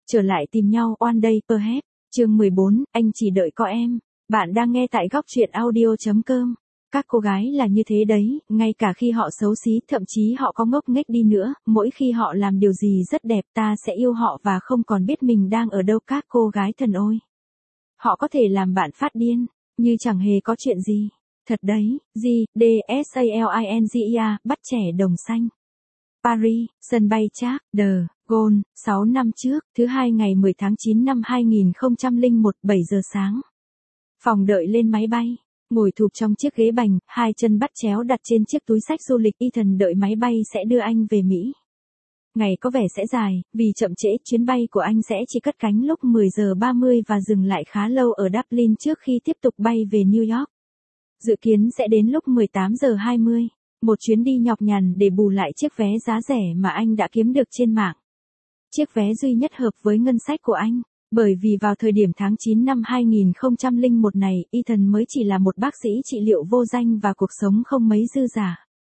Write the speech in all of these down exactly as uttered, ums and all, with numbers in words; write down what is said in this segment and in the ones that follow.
Trở lại tìm nhau One Day Perhaps, chương mười bốn, anh chỉ đợi có em. Bạn đang nghe tại góc truyện audio chấm com. Các cô gái là như thế đấy, ngay cả khi họ xấu xí, thậm chí họ có ngốc nghếch đi nữa, mỗi khi họ làm điều gì rất đẹp ta sẽ yêu họ và không còn biết mình đang ở đâu các cô gái thần ôi. Họ có thể làm bạn phát điên, như chẳng hề có chuyện gì. Thật đấy, G, D, S A L I N G E A, bắt trẻ đồng xanh. Paris, sân bay Charles de Gaulle, sáu năm trước, thứ hai ngày mười tháng chín năm hai nghìn không trăm lẻ một, bảy giờ sáng. Phòng đợi lên máy bay, ngồi thụp trong chiếc ghế bành, hai chân bắt chéo đặt trên chiếc túi xách du lịch. Ethan đợi máy bay sẽ đưa anh về Mỹ. Ngày có vẻ sẽ dài, vì chậm trễ, chuyến bay của anh sẽ chỉ cất cánh lúc mười giờ ba mươi và dừng lại khá lâu ở Dublin trước khi tiếp tục bay về New York. Dự kiến sẽ đến lúc mười tám giờ hai mươi. Một chuyến đi nhọc nhằn để bù lại chiếc vé giá rẻ mà anh đã kiếm được trên mạng. Chiếc vé duy nhất hợp với ngân sách của anh, bởi vì vào thời điểm tháng chín năm hai nghìn không trăm lẻ một này, Ethan mới chỉ là một bác sĩ trị liệu vô danh và cuộc sống không mấy dư dả.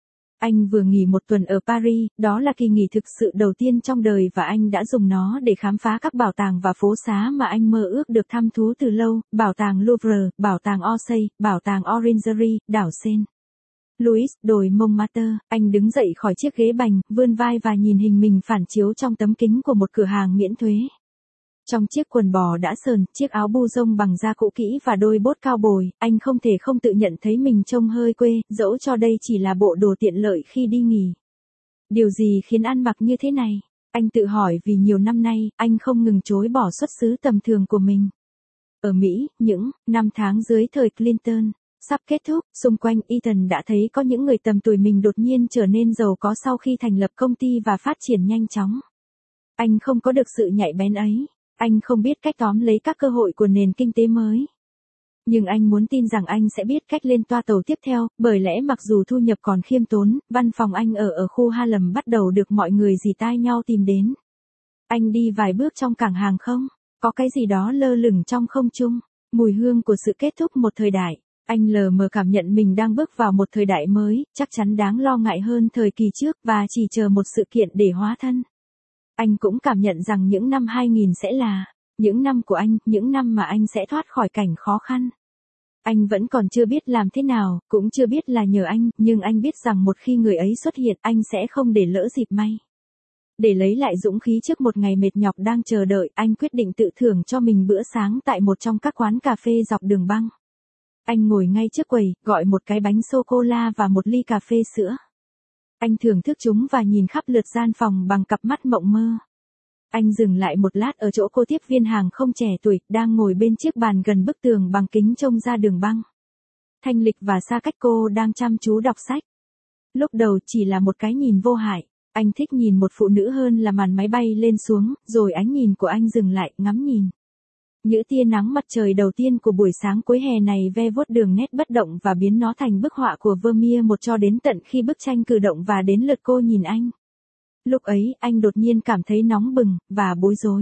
Anh vừa nghỉ một tuần ở Paris, đó là kỳ nghỉ thực sự đầu tiên trong đời và anh đã dùng nó để khám phá các bảo tàng và phố xá mà anh mơ ước được thăm thú từ lâu, bảo tàng Louvre, bảo tàng Orsay, bảo tàng Orangerie, đảo Seine. Louis, đồi Montmartre, anh đứng dậy khỏi chiếc ghế bành, vươn vai và nhìn hình mình phản chiếu trong tấm kính của một cửa hàng miễn thuế. Trong chiếc quần bò đã sờn, chiếc áo bu rông bằng da cũ kỹ và đôi bốt cao bồi, anh không thể không tự nhận thấy mình trông hơi quê, dẫu cho đây chỉ là bộ đồ tiện lợi khi đi nghỉ. Điều gì khiến ăn mặc như thế này? Anh tự hỏi vì nhiều năm nay, anh không ngừng chối bỏ xuất xứ tầm thường của mình. Ở Mỹ, những năm tháng dưới thời Clinton sắp kết thúc, xung quanh Ethan đã thấy có những người tầm tuổi mình đột nhiên trở nên giàu có sau khi thành lập công ty và phát triển nhanh chóng. Anh không có được sự nhạy bén ấy, anh không biết cách tóm lấy các cơ hội của nền kinh tế mới. Nhưng anh muốn tin rằng anh sẽ biết cách lên toa tàu tiếp theo, bởi lẽ mặc dù thu nhập còn khiêm tốn, văn phòng anh ở ở khu Harlem bắt đầu được mọi người rì tai nhau tìm đến. Anh đi vài bước trong cảng hàng không, có cái gì đó lơ lửng trong không trung, mùi hương của sự kết thúc một thời đại. Anh lờ mờ cảm nhận mình đang bước vào một thời đại mới, chắc chắn đáng lo ngại hơn thời kỳ trước và chỉ chờ một sự kiện để hóa thân. Anh cũng cảm nhận rằng những năm hai nghìn sẽ là những năm của anh, những năm mà anh sẽ thoát khỏi cảnh khó khăn. Anh vẫn còn chưa biết làm thế nào, cũng chưa biết là nhờ anh, nhưng anh biết rằng một khi người ấy xuất hiện, anh sẽ không để lỡ dịp may. Để lấy lại dũng khí trước một ngày mệt nhọc đang chờ đợi, anh quyết định tự thưởng cho mình bữa sáng tại một trong các quán cà phê dọc đường băng. Anh ngồi ngay trước quầy, gọi một cái bánh sô-cô-la và một ly cà phê sữa. Anh thưởng thức chúng và nhìn khắp lượt gian phòng bằng cặp mắt mộng mơ. Anh dừng lại một lát ở chỗ cô tiếp viên hàng không trẻ tuổi, đang ngồi bên chiếc bàn gần bức tường bằng kính trông ra đường băng. Thanh lịch và xa cách cô đang chăm chú đọc sách. Lúc đầu chỉ là một cái nhìn vô hại, anh thích nhìn một phụ nữ hơn là màn máy bay lên xuống, rồi ánh nhìn của anh dừng lại, ngắm nhìn. Những tia nắng mặt trời đầu tiên của buổi sáng cuối hè này ve vuốt đường nét bất động và biến nó thành bức họa của Vermeer một cho đến tận khi bức tranh cử động và đến lượt cô nhìn anh. Lúc ấy, anh đột nhiên cảm thấy nóng bừng, và bối rối.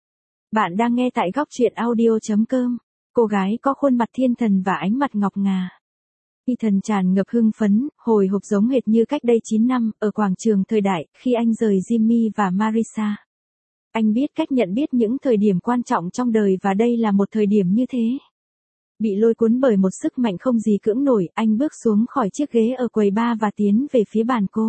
Bạn đang nghe tại góc truyện audio chấm com. Cô gái có khuôn mặt thiên thần và ánh mặt ngọc ngà. Ethan tràn ngập hưng phấn, hồi hộp giống hệt như cách đây chín năm, ở quảng trường thời đại, khi anh rời Jimmy và Marisa. Anh biết cách nhận biết những thời điểm quan trọng trong đời và đây là một thời điểm như thế. Bị lôi cuốn bởi một sức mạnh không gì cưỡng nổi, anh bước xuống khỏi chiếc ghế ở quầy bar và tiến về phía bàn cô.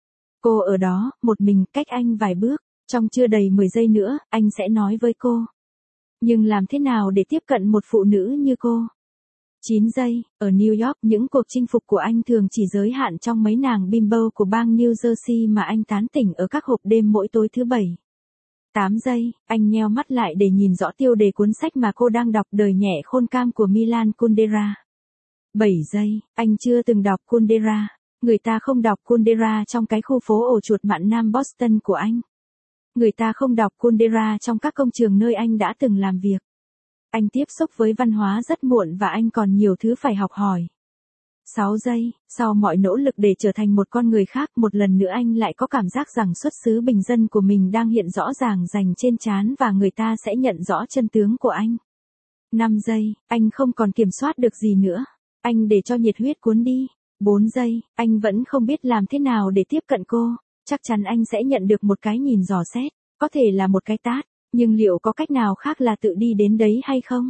Cô ở đó, một mình, cách anh vài bước, trong chưa đầy mười giây nữa, anh sẽ nói với cô. Nhưng làm thế nào để tiếp cận một phụ nữ như cô? chín giây, ở New York, những cuộc chinh phục của anh thường chỉ giới hạn trong mấy nàng bimbo của bang New Jersey mà anh tán tỉnh ở các hộp đêm mỗi tối thứ bảy. tám giây, anh nheo mắt lại để nhìn rõ tiêu đề cuốn sách mà cô đang đọc, Đời nhẹ khôn cam của Milan Kundera. bảy giây, anh chưa từng đọc Kundera. Người ta không đọc Kundera trong cái khu phố ổ chuột mạn Nam Boston của anh. Người ta không đọc Kundera trong các công trường nơi anh đã từng làm việc. Anh tiếp xúc với văn hóa rất muộn và anh còn nhiều thứ phải học hỏi. sáu giây, sau mọi nỗ lực để trở thành một con người khác, một lần nữa anh lại có cảm giác rằng xuất xứ bình dân của mình đang hiện rõ ràng rành trên trán và người ta sẽ nhận rõ chân tướng của anh. năm giây, anh không còn kiểm soát được gì nữa. Anh để cho nhiệt huyết cuốn đi. bốn giây, anh vẫn không biết làm thế nào để tiếp cận cô. Chắc chắn anh sẽ nhận được một cái nhìn dò xét, có thể là một cái tát, Nhưng liệu có cách nào khác là tự đi đến đấy hay không?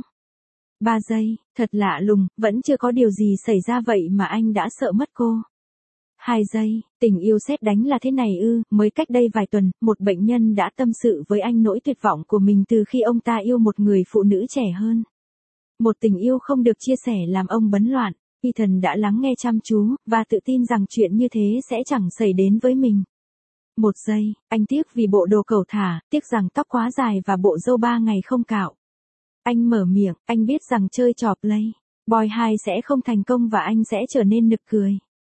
Ba giây, thật lạ lùng, vẫn chưa có điều gì xảy ra vậy mà anh đã sợ mất cô. Hai giây, tình yêu sét đánh là thế này ư, mới cách đây vài tuần, một bệnh nhân đã tâm sự với anh nỗi tuyệt vọng của mình từ khi ông ta yêu một người phụ nữ trẻ hơn. Một tình yêu không được chia sẻ làm ông bấn loạn. Ethan đã lắng nghe chăm chú, và tự tin rằng chuyện như thế sẽ chẳng xảy đến với mình. Một giây, anh tiếc vì bộ đồ cẩu thả, tiếc rằng tóc quá dài và bộ râu ba ngày không cạo. Anh mở miệng, anh biết rằng chơi trò play boy hai sẽ không thành công và anh sẽ trở nên nực cười.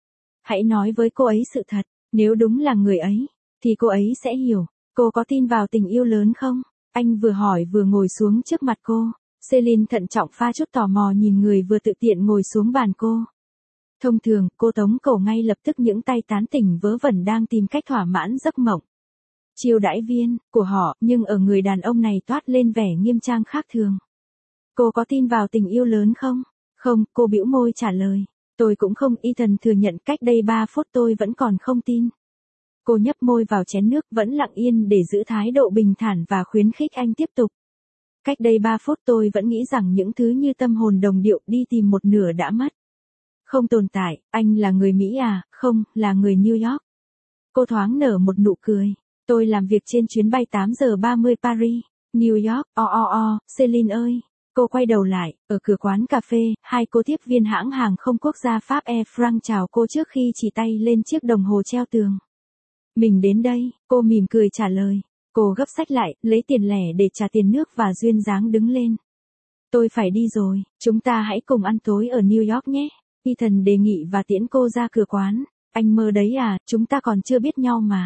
Hãy nói với cô ấy sự thật, nếu đúng là người ấy, thì cô ấy sẽ hiểu. Cô có tin vào tình yêu lớn không? Anh vừa hỏi vừa ngồi xuống trước mặt cô. Celine thận trọng pha chút tò mò nhìn người vừa tự tiện ngồi xuống bàn cô. Thông thường, cô tống cổ ngay lập tức những tay tán tỉnh vớ vẩn đang tìm cách thỏa mãn giấc mộng. Chiêu đãi viên, của họ, nhưng ở người đàn ông này toát lên vẻ nghiêm trang khác thường. Cô có tin vào tình yêu lớn không? Không, cô bĩu môi trả lời. Tôi cũng không, Ethan thừa nhận cách đây ba phút tôi vẫn còn không tin. Cô nhấp môi vào chén nước vẫn lặng yên để giữ thái độ bình thản và khuyến khích anh tiếp tục. Cách đây ba phút tôi vẫn nghĩ rằng những thứ như tâm hồn đồng điệu đi tìm một nửa đã mất. Không tồn tại, anh là người Mỹ à, không, là người New York. Cô thoáng nở một nụ cười. Tôi làm việc trên chuyến bay tám giờ ba mươi Paris, New York, o o o, Celine ơi. Cô quay đầu lại, ở cửa quán cà phê, hai cô tiếp viên hãng hàng không quốc gia Pháp Air France chào cô trước khi chỉ tay lên chiếc đồng hồ treo tường. Mình đến đây, cô mỉm cười trả lời. Cô gấp sách lại, lấy tiền lẻ để trả tiền nước và duyên dáng đứng lên. Tôi phải đi rồi, chúng ta hãy cùng ăn tối ở New York nhé. Ethan đề nghị và tiễn cô ra cửa quán. Anh mơ đấy à, chúng ta còn chưa biết nhau mà.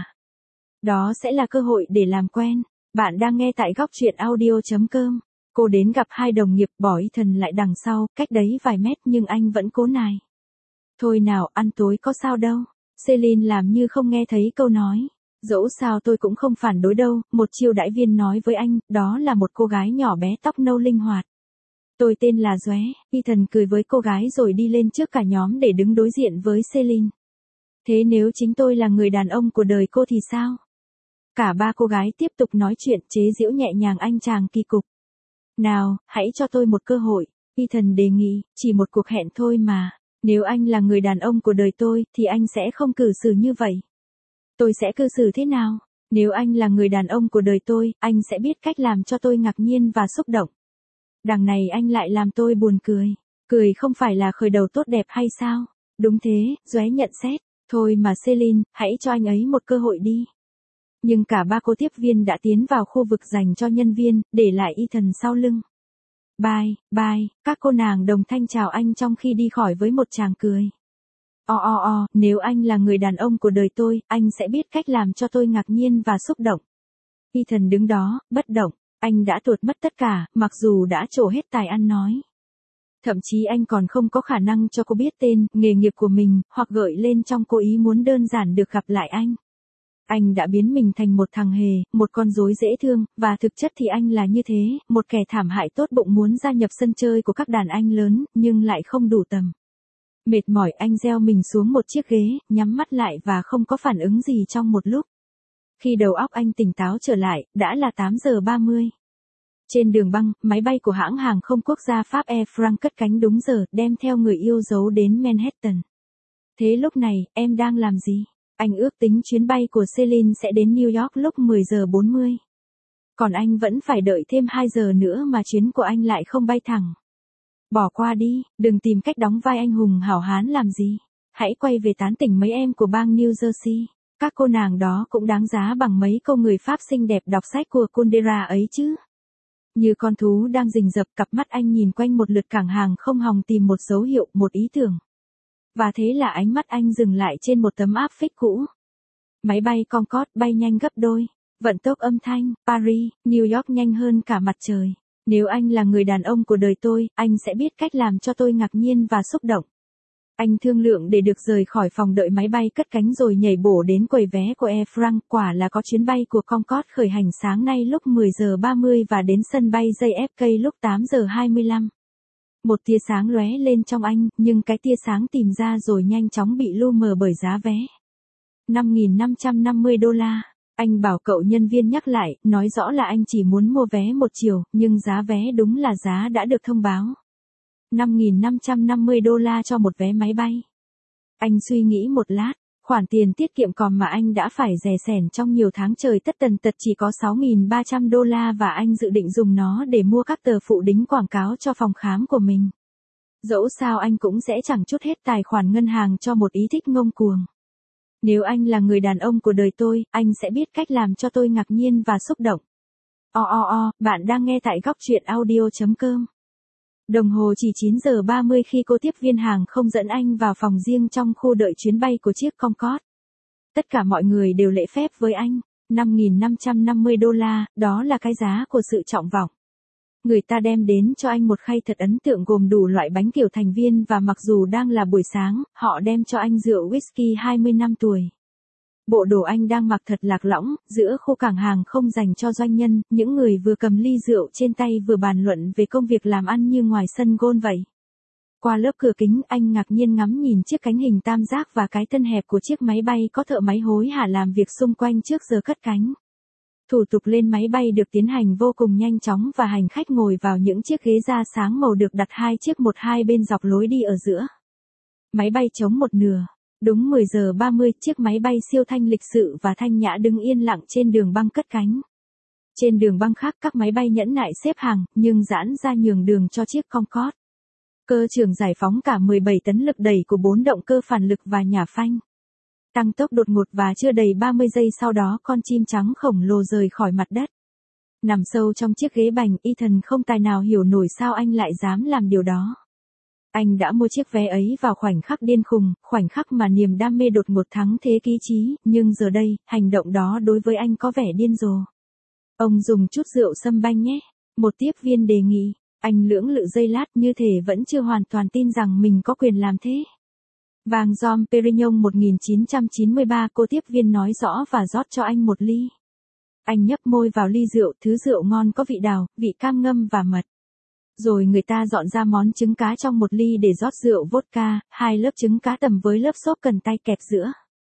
Đó sẽ là cơ hội để làm quen. Bạn đang nghe tại góc truyện audio chấm com. Cô đến gặp hai đồng nghiệp bỏ Ethan lại đằng sau, cách đấy vài mét nhưng anh vẫn cố nài. Thôi nào, ăn tối có sao đâu. Celine làm như không nghe thấy câu nói. Dẫu sao tôi cũng không phản đối đâu, một chiêu đãi viên nói với anh, đó là một cô gái nhỏ bé tóc nâu linh hoạt. Tôi tên là Dóe, Ethan cười với cô gái rồi đi lên trước cả nhóm để đứng đối diện với Celine. Thế nếu chính tôi là người đàn ông của đời cô thì sao? Cả ba cô gái tiếp tục nói chuyện chế giễu nhẹ nhàng anh chàng kỳ cục. Nào, hãy cho tôi một cơ hội, Ethan đề nghị, chỉ một cuộc hẹn thôi mà. Nếu anh là người đàn ông của đời tôi, thì anh sẽ không cư xử như vậy. Tôi sẽ cư xử thế nào? Nếu anh là người đàn ông của đời tôi, anh sẽ biết cách làm cho tôi ngạc nhiên và xúc động. Đằng này anh lại làm tôi buồn cười. Cười không phải là khởi đầu tốt đẹp hay sao? Đúng thế, Dóe nhận xét. Thôi mà Celine, hãy cho anh ấy một cơ hội đi. Nhưng cả ba cô tiếp viên đã tiến vào khu vực dành cho nhân viên, để lại Ethan sau lưng. Bye, bye, các cô nàng đồng thanh chào anh trong khi đi khỏi với một tràng cười. O o o, nếu anh là người đàn ông của đời tôi, anh sẽ biết cách làm cho tôi ngạc nhiên và xúc động. Ethan đứng đó, bất động, anh đã tuột mất tất cả, mặc dù đã trổ hết tài ăn nói. Thậm chí anh còn không có khả năng cho cô biết tên, nghề nghiệp của mình, hoặc gợi lên trong cô ý muốn đơn giản được gặp lại anh. Anh đã biến mình thành một thằng hề, một con rối dễ thương, và thực chất thì anh là như thế, một kẻ thảm hại tốt bụng muốn gia nhập sân chơi của các đàn anh lớn, nhưng lại không đủ tầm. Mệt mỏi anh gieo mình xuống một chiếc ghế, nhắm mắt lại và không có phản ứng gì trong một lúc. Khi đầu óc anh tỉnh táo trở lại, đã là tám giờ ba mươi. Trên đường băng, máy bay của hãng hàng không quốc gia Pháp Air France cất cánh đúng giờ, đem theo người yêu dấu đến Manhattan. Thế lúc này, em đang làm gì? Anh ước tính chuyến bay của Celine sẽ đến New York lúc mười giờ bốn mươi. Còn anh vẫn phải đợi thêm hai giờ nữa mà chuyến của anh lại không bay thẳng. Bỏ qua đi, đừng tìm cách đóng vai anh hùng hảo hán làm gì. Hãy quay về tán tỉnh mấy em của bang New Jersey. Các cô nàng đó cũng đáng giá bằng mấy câu người Pháp xinh đẹp đọc sách của Kundera ấy chứ. Như con thú đang rình rập, cặp mắt anh nhìn quanh một lượt cảng hàng không hòng tìm một dấu hiệu, một ý tưởng. Và thế là ánh mắt anh dừng lại trên một tấm áp phích cũ. Máy bay Concorde bay nhanh gấp đôi. Vận tốc âm thanh, Paris, New York nhanh hơn cả mặt trời. Nếu anh là người đàn ông của đời tôi, anh sẽ biết cách làm cho tôi ngạc nhiên và xúc động. Anh thương lượng để được rời khỏi phòng đợi máy bay cất cánh rồi nhảy bổ đến quầy vé của Air France. Quả là có chuyến bay của Concorde khởi hành sáng nay lúc mười giờ ba mươi và đến sân bay gi ép ca lúc tám giờ hai mươi lăm. Một tia sáng lóe lên trong anh, nhưng cái tia sáng tìm ra rồi nhanh chóng bị lu mờ bởi giá vé. năm nghìn năm trăm năm mươi đô la. Anh bảo cậu nhân viên nhắc lại, nói rõ là anh chỉ muốn mua vé một chiều, nhưng giá vé đúng là giá đã được thông báo. năm nghìn năm trăm năm mươi đô la cho một vé máy bay. Anh suy nghĩ một lát, khoản tiền tiết kiệm còm mà anh đã phải rè sẻn trong nhiều tháng trời tất tần tật chỉ có sáu nghìn ba trăm đô la và anh dự định dùng nó để mua các tờ phụ đính quảng cáo cho phòng khám của mình. Dẫu sao anh cũng sẽ chẳng trút hết tài khoản ngân hàng cho một ý thích ngông cuồng. Nếu anh là người đàn ông của đời tôi, anh sẽ biết cách làm cho tôi ngạc nhiên và xúc động. O o o, bạn đang nghe tại góc truyện audio.com. Đồng hồ chỉ chín giờ ba mươi khi cô tiếp viên hàng không dẫn anh vào phòng riêng trong khu đợi chuyến bay của chiếc Concorde. Tất cả mọi người đều lễ phép với anh. năm nghìn năm trăm năm mươi đô la, đó là cái giá của sự trọng vọng. Người ta đem đến cho anh một khay thật ấn tượng gồm đủ loại bánh kiểu thành viên và mặc dù đang là buổi sáng, họ đem cho anh rượu whisky hai mươi năm tuổi. Bộ đồ anh đang mặc thật lạc lõng, giữa khu cảng hàng không dành cho doanh nhân, những người vừa cầm ly rượu trên tay vừa bàn luận về công việc làm ăn như ngoài sân golf vậy. Qua lớp cửa kính anh ngạc nhiên ngắm nhìn chiếc cánh hình tam giác và cái thân hẹp của chiếc máy bay có thợ máy hối hả làm việc xung quanh trước giờ cất cánh. Thủ tục lên máy bay được tiến hành vô cùng nhanh chóng và hành khách ngồi vào những chiếc ghế da sáng màu được đặt hai chiếc một hai bên dọc lối đi ở giữa. Máy bay trống một nửa. Đúng mười giờ ba mươi, chiếc máy bay siêu thanh lịch sự và thanh nhã đứng yên lặng trên đường băng cất cánh. Trên đường băng khác các máy bay nhẫn nại xếp hàng, nhưng giãn ra nhường đường cho chiếc Concorde. Cơ trưởng giải phóng cả mười bảy tấn lực đẩy của bốn động cơ phản lực và nhả phanh. Tăng tốc đột ngột và chưa đầy ba mươi giây sau đó con chim trắng khổng lồ rời khỏi mặt đất. Nằm sâu trong chiếc ghế bành, Ethan không tài nào hiểu nổi sao anh lại dám làm điều đó. Anh đã mua chiếc vé ấy vào khoảnh khắc điên khùng, khoảnh khắc mà niềm đam mê đột ngột thắng thế ý chí, nhưng giờ đây, hành động đó đối với anh có vẻ điên rồ. Ông dùng chút rượu sâm banh nhé, một tiếp viên đề nghị. Anh lưỡng lự giây lát như thể vẫn chưa hoàn toàn tin rằng mình có quyền làm thế. Vang Dom Perignon một nghìn chín trăm chín mươi ba, cô tiếp viên nói rõ và rót cho anh một ly. Anh nhấp môi vào ly rượu, thứ rượu ngon có vị đào, vị cam ngâm và mật. Rồi người ta dọn ra món trứng cá trong một ly để rót rượu vodka, hai lớp trứng cá tầm với lớp xốp cần tay kẹp giữa.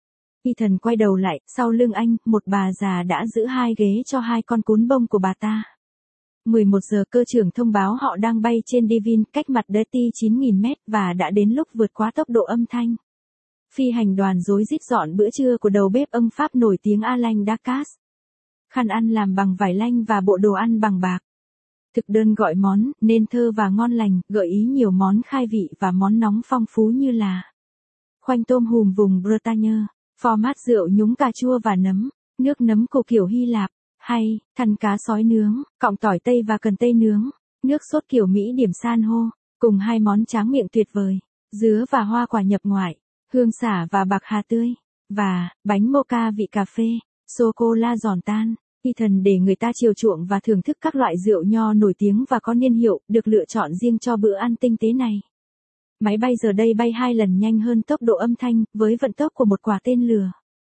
Ethan quay đầu lại, sau lưng anh, một bà già đã giữ hai ghế cho hai con cún bông của bà ta. mười một giờ cơ trưởng thông báo họ đang bay trên Devon, cách mặt đất chín nghìn mét và đã đến lúc vượt quá tốc độ âm thanh. Phi hành đoàn rối rít dọn bữa trưa của đầu bếp ông Pháp nổi tiếng Alain Ducasse. Khăn ăn làm bằng vải lanh và bộ đồ ăn bằng bạc. Thực đơn gọi món, nên thơ và ngon lành, gợi ý nhiều món khai vị và món nóng phong phú như là khoanh tôm hùm vùng Bretagne, format rượu nhúng cà chua và nấm, nước nấm củ kiểu Hy Lạp, hay, thằn cá sói nướng, cọng tỏi tây và cần tây nướng, nước sốt kiểu Mỹ điểm san hô, cùng hai món tráng miệng tuyệt vời, dứa và hoa quả nhập ngoại, hương xả và bạc hà tươi, và bánh mocha vị cà phê, sô-cô-la giòn tan. Ethan để người ta chiều chuộng và thưởng thức các loại rượu nho nổi tiếng và có niên hiệu, được lựa chọn riêng cho bữa ăn tinh tế này. Máy bay giờ đây bay hai lần nhanh hơn tốc độ âm thanh, với vận tốc của một quả tên lửa.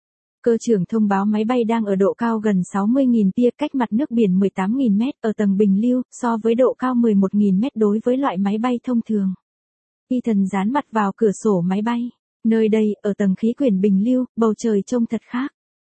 Cơ trưởng thông báo máy bay đang ở độ cao gần sáu mươi nghìn pia cách mặt nước biển mười tám nghìn mét ở tầng bình lưu, so với độ cao mười một nghìn mét đối với loại máy bay thông thường. Ethan dán mặt vào cửa sổ máy bay. Nơi đây, ở tầng khí quyển bình lưu, bầu trời trông thật khác.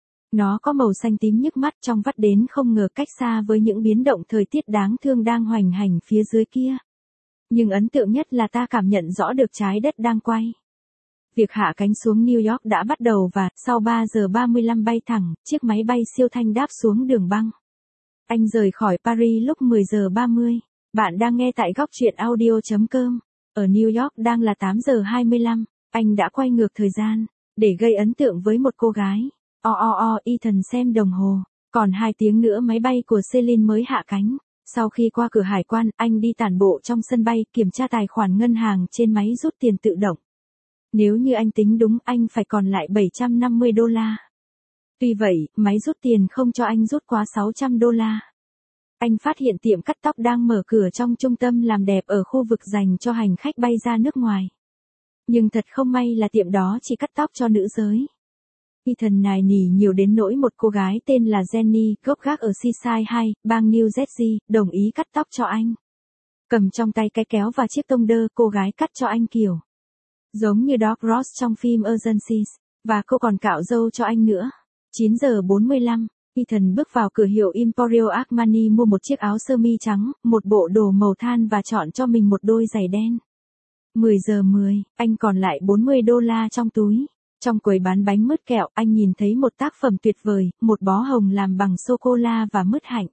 Nó có màu xanh tím nhức mắt trong vắt đến không ngờ cách xa với những biến động thời tiết đáng thương đang hoành hành phía dưới kia. Nhưng ấn tượng nhất là ta cảm nhận rõ được trái đất đang quay. Việc hạ cánh xuống New York đã bắt đầu và, sau ba giờ ba mươi lăm bay thẳng, chiếc máy bay siêu thanh đáp xuống đường băng. Anh rời khỏi Paris lúc mười giờ ba mươi. Bạn đang nghe tại góc truyện audio.com. Ở New York đang là tám giờ hai mươi lăm. Anh đã quay ngược thời gian, để gây ấn tượng với một cô gái. O o o, Ethan xem đồng hồ. Còn hai tiếng nữa máy bay của Celine mới hạ cánh. Sau khi qua cửa hải quan, anh đi tản bộ trong sân bay, kiểm tra tài khoản ngân hàng trên máy rút tiền tự động. Nếu như anh tính đúng, anh phải còn lại bảy trăm năm mươi đô la. Tuy vậy, máy rút tiền không cho anh rút quá sáu trăm đô la. Anh phát hiện tiệm cắt tóc đang mở cửa trong trung tâm làm đẹp ở khu vực dành cho hành khách bay ra nước ngoài. Nhưng thật không may là tiệm đó chỉ cắt tóc cho nữ giới. Ethan nài nỉ nhiều đến nỗi một cô gái tên là Jenny, gốc gác ở Seaside hai, bang New Jersey, đồng ý cắt tóc cho anh. Cầm trong tay cái kéo và chiếc tông đơ, cô gái cắt cho anh kiểu giống như Doc Ross trong phim Urgencies, và cô còn cạo râu cho anh nữa. chín giờ bốn mươi lăm, Ethan bước vào cửa hiệu Emporio Armani mua một chiếc áo sơ mi trắng, một bộ đồ màu than và chọn cho mình một đôi giày đen. mười giờ mười, anh còn lại bốn mươi đô la trong túi. Trong quầy bán bánh mứt kẹo, anh nhìn thấy một tác phẩm tuyệt vời, một bó hồng làm bằng sô-cô-la và mứt hạnh.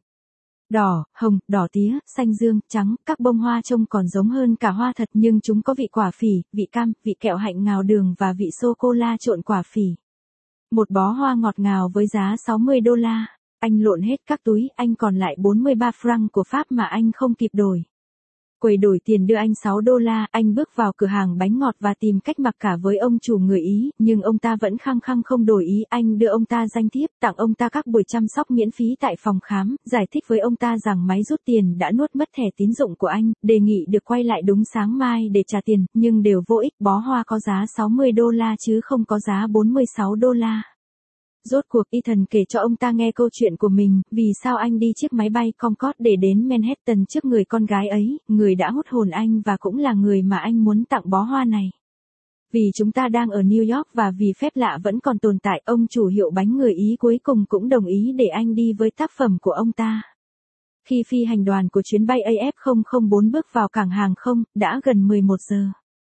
Đỏ, hồng, đỏ tía, xanh dương, trắng, các bông hoa trông còn giống hơn cả hoa thật nhưng chúng có vị quả phỉ, vị cam, vị kẹo hạnh ngào đường và vị sô-cô-la trộn quả phỉ. Một bó hoa ngọt ngào với giá sáu mươi đô la. Anh lộn hết các túi, anh còn lại bốn mươi ba franc của Pháp mà anh không kịp đổi. Quầy đổi tiền đưa anh sáu đô la, anh bước vào cửa hàng bánh ngọt và tìm cách mặc cả với ông chủ người Ý, nhưng ông ta vẫn khăng khăng không đổi ý. Anh đưa ông ta danh thiếp, tặng ông ta các buổi chăm sóc miễn phí tại phòng khám, giải thích với ông ta rằng máy rút tiền đã nuốt mất thẻ tín dụng của anh, đề nghị được quay lại đúng sáng mai để trả tiền, nhưng đều vô ích. Bó hoa có giá sáu mươi đô la chứ không có giá bốn mươi sáu đô la. Rốt cuộc Ethan kể cho ông ta nghe câu chuyện của mình, vì sao anh đi chiếc máy bay Concorde để đến Manhattan trước người con gái ấy, người đã hút hồn anh và cũng là người mà anh muốn tặng bó hoa này. Vì chúng ta đang ở New York và vì phép lạ vẫn còn tồn tại, ông chủ hiệu bánh người Ý cuối cùng cũng đồng ý để anh đi với tác phẩm của ông ta. Khi phi hành đoàn của chuyến bay A F không không bốn bước vào cảng hàng không, đã gần mười một giờ.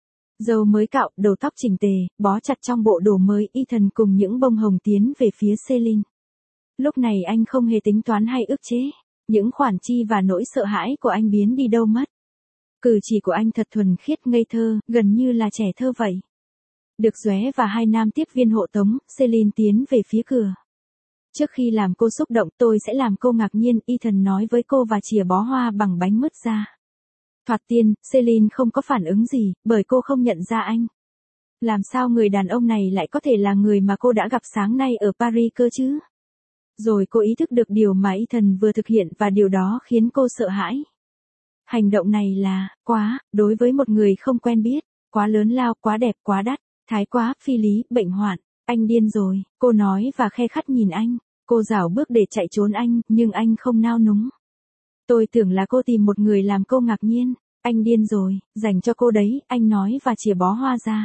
Dầu mới cạo, đầu tóc chỉnh tề, bó chặt trong bộ đồ mới, Ethan cùng những bông hồng tiến về phía Celine. Lúc này anh không hề tính toán hay ức chế. Những khoản chi và nỗi sợ hãi của anh biến đi đâu mất. Cử chỉ của anh thật thuần khiết ngây thơ, gần như là trẻ thơ vậy. Được Dóe và hai nam tiếp viên hộ tống, Celine tiến về phía cửa. Trước khi làm cô xúc động, tôi sẽ làm cô ngạc nhiên, Ethan nói với cô và chìa bó hoa bằng bánh mứt ra. Thoạt tiên, Celine không có phản ứng gì, bởi cô không nhận ra anh. Làm sao người đàn ông này lại có thể là người mà cô đã gặp sáng nay ở Paris cơ chứ? Rồi cô ý thức được điều mà Ethan vừa thực hiện và điều đó khiến cô sợ hãi. Hành động này là, quá, đối với một người không quen biết, quá lớn lao, quá đẹp, quá đắt, thái quá, phi lý, bệnh hoạn, anh điên rồi, cô nói và khe khắt nhìn anh. Cô rảo bước để chạy trốn anh, nhưng anh không nao núng. Tôi tưởng là cô tìm một người làm cô ngạc nhiên. Anh điên rồi, dành cho cô đấy, anh nói và chìa bó hoa ra.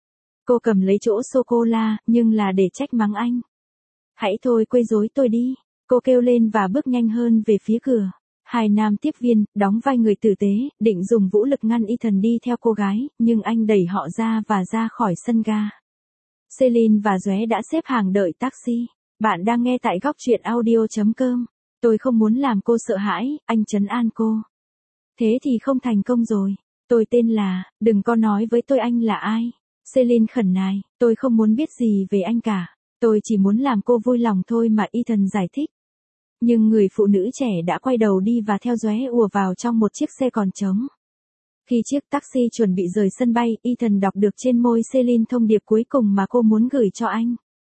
Cô cầm lấy chỗ sô-cô-la, nhưng là để trách mắng anh. Hãy thôi quấy rối tôi đi. Cô kêu lên và bước nhanh hơn về phía cửa. Hai nam tiếp viên, đóng vai người tử tế, định dùng vũ lực ngăn Ethan đi theo cô gái, nhưng anh đẩy họ ra và ra khỏi sân ga. Celine và Dóe đã xếp hàng đợi taxi. Bạn đang nghe tại góc truyện audio chấm com. Tôi không muốn làm cô sợ hãi, anh trấn an cô. Thế thì không thành công rồi. Tôi tên là, đừng có nói với tôi anh là ai. Celine khẩn nài, tôi không muốn biết gì về anh cả. Tôi chỉ muốn làm cô vui lòng thôi mà, Ethan giải thích. Nhưng người phụ nữ trẻ đã quay đầu đi và theo Dóe ùa vào trong một chiếc xe còn trống. Khi chiếc taxi chuẩn bị rời sân bay, Ethan đọc được trên môi Celine thông điệp cuối cùng mà cô muốn gửi cho anh.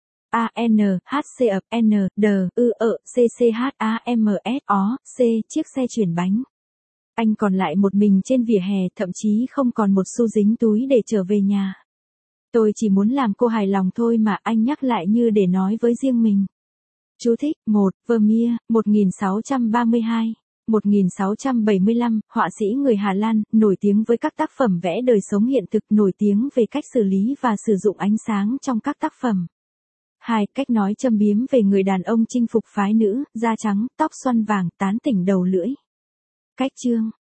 A N H C N D U E C C H A M S O C chiếc xe chuyển bánh. Anh còn lại một mình trên vỉa hè, thậm chí không còn một xu dính túi để trở về nhà. Tôi chỉ muốn làm cô hài lòng thôi mà, anh nhắc lại như để nói với riêng mình. Chú thích, một, Vermeer, một nghìn sáu trăm ba mươi hai, một nghìn sáu trăm bảy mươi lăm, họa sĩ người Hà Lan, nổi tiếng với các tác phẩm vẽ đời sống hiện thực, nổi tiếng về cách xử lý và sử dụng ánh sáng trong các tác phẩm. hai. Cách nói châm biếm về người đàn ông chinh phục phái nữ, da trắng, tóc xoăn vàng, tán tỉnh đầu lưỡi. Cách chương